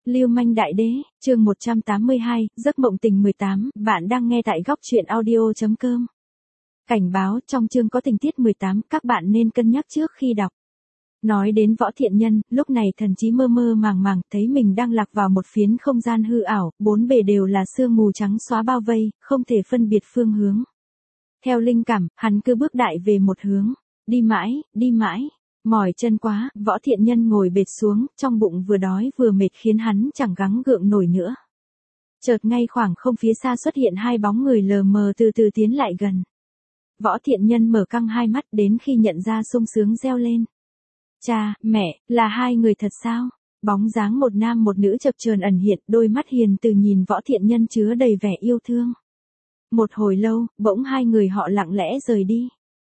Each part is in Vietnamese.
Lưu manh đại đế, chương 182, giấc mộng tình 18, bạn đang nghe tại góc truyện audio.com. Cảnh báo, trong chương có tình tiết 18, các bạn nên cân nhắc trước khi đọc. Nói đến Võ Thiện Nhân, lúc này thần trí mơ mơ màng màng, thấy mình đang lạc vào một phiến không gian hư ảo, bốn bề đều là sương mù trắng xóa bao vây, không thể phân biệt phương hướng. Theo linh cảm, hắn cứ bước đại về một hướng, đi mãi. Mỏi chân quá, Võ Thiện Nhân ngồi bệt xuống, trong bụng vừa đói vừa mệt khiến hắn chẳng gắng gượng nổi nữa. Chợt ngay khoảng không phía xa xuất hiện hai bóng người lờ mờ từ từ tiến lại gần. Võ Thiện Nhân mở căng hai mắt đến khi nhận ra sung sướng reo lên. Cha, mẹ, là hai người thật sao? Bóng dáng một nam một nữ chập chờn ẩn hiện, đôi mắt hiền từ nhìn Võ Thiện Nhân chứa đầy vẻ yêu thương. Một hồi lâu, bỗng hai người họ lặng lẽ rời đi.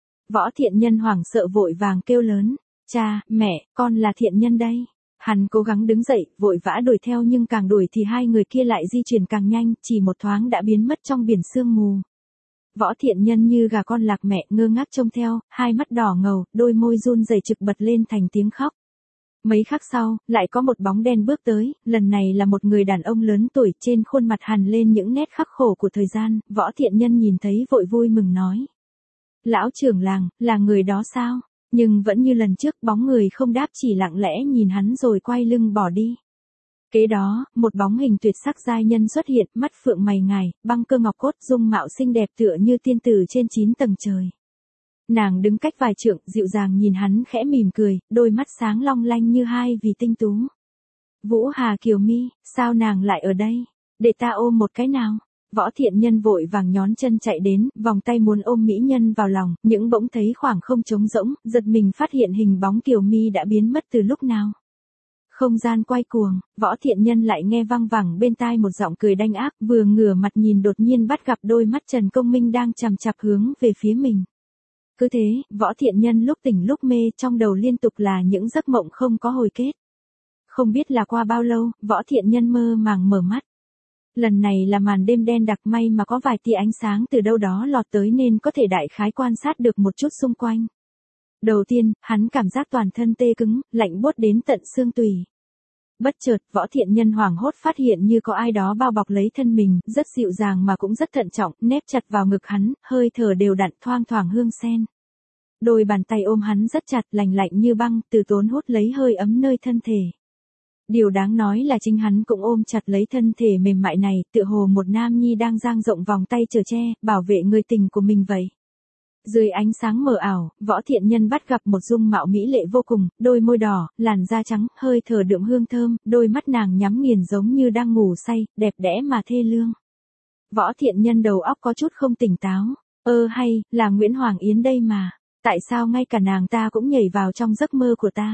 Võ Thiện Nhân hoảng sợ vội vàng kêu lớn, cha, mẹ, con là Thiện Nhân đây. Hắn cố gắng đứng dậy, vội vã đuổi theo nhưng càng đuổi thì hai người kia lại di chuyển càng nhanh, chỉ một thoáng đã biến mất trong biển sương mù. Võ Thiện Nhân như gà con lạc mẹ ngơ ngác trông theo, hai mắt đỏ ngầu, đôi môi run rẩy trực bật lên thành tiếng khóc. Mấy khắc sau, lại có một bóng đen bước tới, lần này là một người đàn ông lớn tuổi, trên khuôn mặt hằn lên những nét khắc khổ của thời gian. Võ Thiện Nhân nhìn thấy vội vui mừng nói. Lão trưởng làng, là người đó sao? Nhưng vẫn như lần trước, bóng người không đáp, chỉ lặng lẽ nhìn hắn rồi quay lưng bỏ đi. Kế đó, một bóng hình tuyệt sắc giai nhân xuất hiện, mắt phượng mày ngài, băng cơ ngọc cốt, dung mạo xinh đẹp tựa như tiên tử trên 9 tầng trời. Nàng đứng cách vài trượng, dịu dàng nhìn hắn khẽ mỉm cười, đôi mắt sáng long lanh như hai vì tinh tú. Vũ Hà Kiều Mi, sao nàng lại ở đây? Để ta ôm một cái nào. Võ Thiện Nhân vội vàng nhón chân chạy đến, vòng tay muốn ôm mỹ nhân vào lòng, nhưng bỗng thấy khoảng không trống rỗng, giật mình phát hiện hình bóng Kiều Mi đã biến mất từ lúc nào. Không gian quay cuồng, Võ Thiện Nhân lại nghe văng vẳng bên tai một giọng cười đanh ác, vừa ngửa mặt nhìn đột nhiên bắt gặp đôi mắt Trần Công Minh đang chằm chằm hướng về phía mình. Cứ thế, Võ Thiện Nhân lúc tỉnh lúc mê, trong đầu liên tục là những giấc mộng không có hồi kết. Không biết là qua bao lâu, Võ Thiện Nhân mơ màng mở mắt. Lần này là màn đêm đen đặc, may mà có vài tia ánh sáng từ đâu đó lọt tới nên có thể đại khái quan sát được một chút xung quanh. Đầu tiên, hắn cảm giác toàn thân tê cứng, lạnh buốt đến tận xương tủy. Bất chợt, Võ Thiện Nhân hoảng hốt phát hiện như có ai đó bao bọc lấy thân mình, rất dịu dàng mà cũng rất thận trọng, nép chặt vào ngực hắn, hơi thở đều đặn thoang thoảng hương sen. Đôi bàn tay ôm hắn rất chặt, lành lạnh như băng, từ tốn hút lấy hơi ấm nơi thân thể. Điều đáng nói là chính hắn cũng ôm chặt lấy thân thể mềm mại này, tựa hồ một nam nhi đang dang rộng vòng tay chở che, bảo vệ người tình của mình vậy. Dưới ánh sáng mờ ảo, Võ Thiện Nhân bắt gặp một dung mạo mỹ lệ vô cùng, đôi môi đỏ, làn da trắng, hơi thở đượm hương thơm, đôi mắt nàng nhắm nghiền giống như đang ngủ say, đẹp đẽ mà thê lương. Võ Thiện Nhân đầu óc có chút không tỉnh táo, hay, là Nguyễn Hoàng Yến đây mà, tại sao ngay cả nàng ta cũng nhảy vào trong giấc mơ của ta?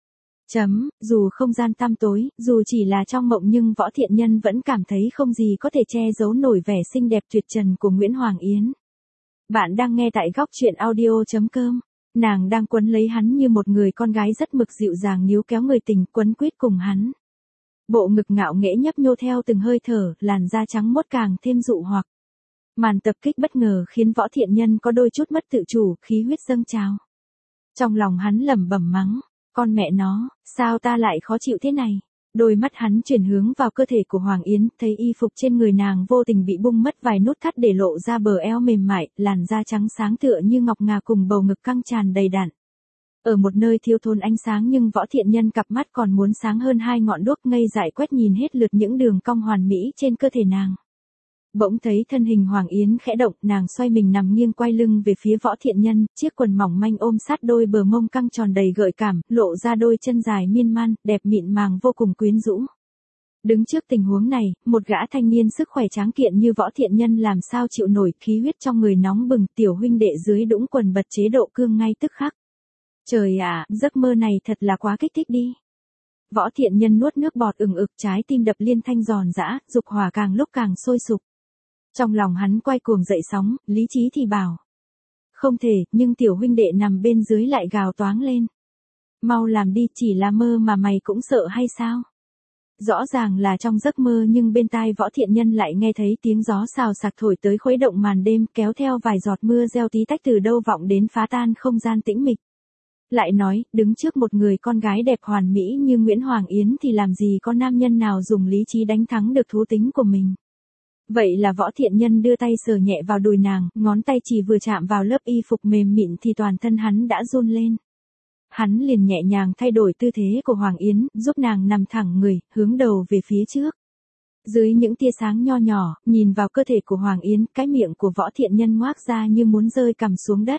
Dù không gian tăm tối, dù chỉ là trong mộng nhưng Võ Thiện Nhân vẫn cảm thấy không gì có thể che giấu nổi vẻ xinh đẹp tuyệt trần của Nguyễn Hoàng Yến. Bạn đang nghe tại góc truyện audio.com. Nàng đang quấn lấy hắn như một người con gái rất mực dịu dàng níu kéo người tình, quấn quýt cùng hắn. Bộ ngực ngạo nghễ nhấp nhô theo từng hơi thở, làn da trắng muốt càng thêm dụ hoặc. Màn tập kích bất ngờ khiến Võ Thiện Nhân có đôi chút mất tự chủ, khí huyết dâng trào. Trong lòng hắn lẩm bẩm mắng, con mẹ nó, sao ta lại khó chịu thế này? Đôi mắt hắn chuyển hướng vào cơ thể của Hoàng Yến, thấy y phục trên người nàng vô tình bị bung mất vài nút thắt để lộ ra bờ eo mềm mại, làn da trắng sáng tựa như ngọc ngà cùng bầu ngực căng tràn đầy đặn. Ở một nơi thiếu thốn ánh sáng nhưng Võ Thiện Nhân cặp mắt còn muốn sáng hơn hai ngọn đuốc, ngây dại quét nhìn hết lượt những đường cong hoàn mỹ trên cơ thể nàng. Bỗng thấy thân hình Hoàng Yến khẽ động, nàng xoay mình nằm nghiêng quay lưng về phía Võ Thiện Nhân, chiếc quần mỏng manh ôm sát đôi bờ mông căng tròn đầy gợi cảm, lộ ra đôi chân dài miên man, đẹp mịn màng vô cùng quyến rũ. Đứng trước tình huống này, một gã thanh niên sức khỏe tráng kiện như Võ Thiện Nhân làm sao chịu nổi, khí huyết trong người nóng bừng, tiểu huynh đệ dưới đũng quần bật chế độ cương ngay tức khắc. Trời ạ, giấc mơ này thật là quá kích thích đi. Võ Thiện Nhân nuốt nước bọt ừng ực, trái tim đập liên thanh giòn giã, dục hỏa càng lúc càng sôi sục. Trong lòng hắn quay cuồng dậy sóng, lý trí thì bảo. Không thể, nhưng tiểu huynh đệ nằm bên dưới lại gào toáng lên. Mau làm đi, chỉ là mơ mà mày cũng sợ hay sao? Rõ ràng là trong giấc mơ nhưng bên tai Võ Thiện Nhân lại nghe thấy tiếng gió xào xạc thổi tới khuấy động màn đêm, kéo theo vài giọt mưa reo tí tách từ đâu vọng đến phá tan không gian tĩnh mịch. Lại nói, đứng trước một người con gái đẹp hoàn mỹ như Nguyễn Hoàng Yến thì làm gì có nam nhân nào dùng lý trí đánh thắng được thú tính của mình. Vậy là Võ Thiện Nhân đưa tay sờ nhẹ vào đùi nàng, ngón tay chỉ vừa chạm vào lớp y phục mềm mịn thì toàn thân hắn đã run lên. Hắn liền nhẹ nhàng thay đổi tư thế của Hoàng Yến, giúp nàng nằm thẳng người, hướng đầu về phía trước. Dưới những tia sáng nho nhỏ, nhìn vào cơ thể của Hoàng Yến, cái miệng của Võ Thiện Nhân ngoác ra như muốn rơi cằm xuống đất.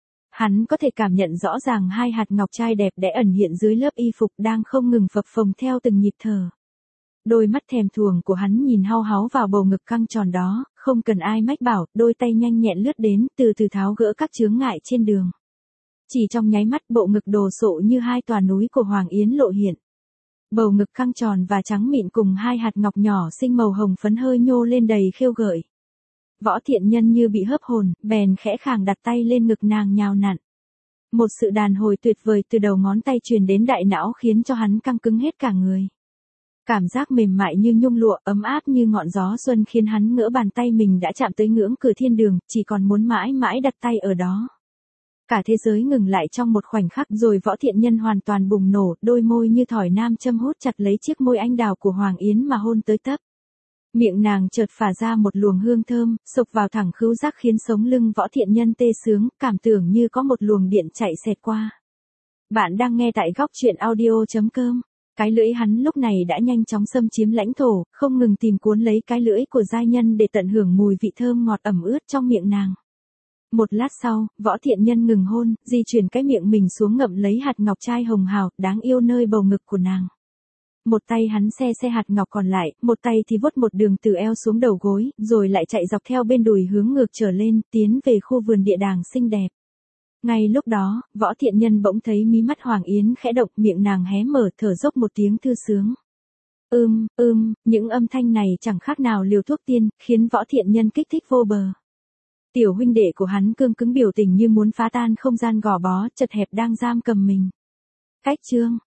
Hắn có thể cảm nhận rõ ràng hai hạt ngọc trai đẹp đẽ ẩn hiện dưới lớp y phục đang không ngừng phập phồng theo từng nhịp thở. Đôi mắt thèm thuồng của hắn nhìn hau háu vào bầu ngực căng tròn đó, không cần ai mách bảo, đôi tay nhanh nhẹn lướt đến, từ từ tháo gỡ các chướng ngại trên đường. Chỉ trong nháy mắt bộ ngực đồ sộ như hai tòa núi của Hoàng Yến lộ hiện. Bầu ngực căng tròn và trắng mịn cùng hai hạt ngọc nhỏ xinh màu hồng phấn hơi nhô lên đầy khêu gợi. Võ Thiện Nhân như bị hớp hồn, bèn khẽ khàng đặt tay lên ngực nàng nhào nặn. Một sự đàn hồi tuyệt vời từ đầu ngón tay truyền đến đại não khiến cho hắn căng cứng hết cả người. Cảm giác mềm mại như nhung lụa, ấm áp như ngọn gió xuân khiến hắn ngỡ bàn tay mình đã chạm tới ngưỡng cửa thiên đường, chỉ còn muốn mãi mãi đặt tay ở đó. Cả thế giới ngừng lại trong một khoảnh khắc rồi Võ Thiện Nhân hoàn toàn bùng nổ, đôi môi như thỏi nam châm hút chặt lấy chiếc môi anh đào của Hoàng Yến mà hôn tới tấp. Miệng nàng chợt phả ra một luồng hương thơm, xộc vào thẳng khứu giác khiến sống lưng Võ Thiện Nhân tê sướng, cảm tưởng như có một luồng điện chạy xẹt qua. Bạn đang nghe tại góc truyện audio.com. Cái lưỡi hắn lúc này đã nhanh chóng xâm chiếm lãnh thổ, không ngừng tìm cuốn lấy cái lưỡi của giai nhân để tận hưởng mùi vị thơm ngọt ẩm ướt trong miệng nàng. Một lát sau, Võ Thiện Nhân ngừng hôn, di chuyển cái miệng mình xuống ngậm lấy hạt ngọc trai hồng hào, đáng yêu nơi bầu ngực của nàng. Một tay hắn xe hạt ngọc còn lại, một tay thì vuốt một đường từ eo xuống đầu gối, rồi lại chạy dọc theo bên đùi hướng ngược trở lên, tiến về khu vườn địa đàng xinh đẹp. Ngay lúc đó, Võ Thiện Nhân bỗng thấy mí mắt Hoàng Yến khẽ động, miệng nàng hé mở thở dốc một tiếng thư sướng. Những âm thanh này chẳng khác nào liều thuốc tiên, khiến Võ Thiện Nhân kích thích vô bờ. Tiểu huynh đệ của hắn cương cứng biểu tình như muốn phá tan không gian gò bó, chật hẹp đang giam cầm mình. Cách chương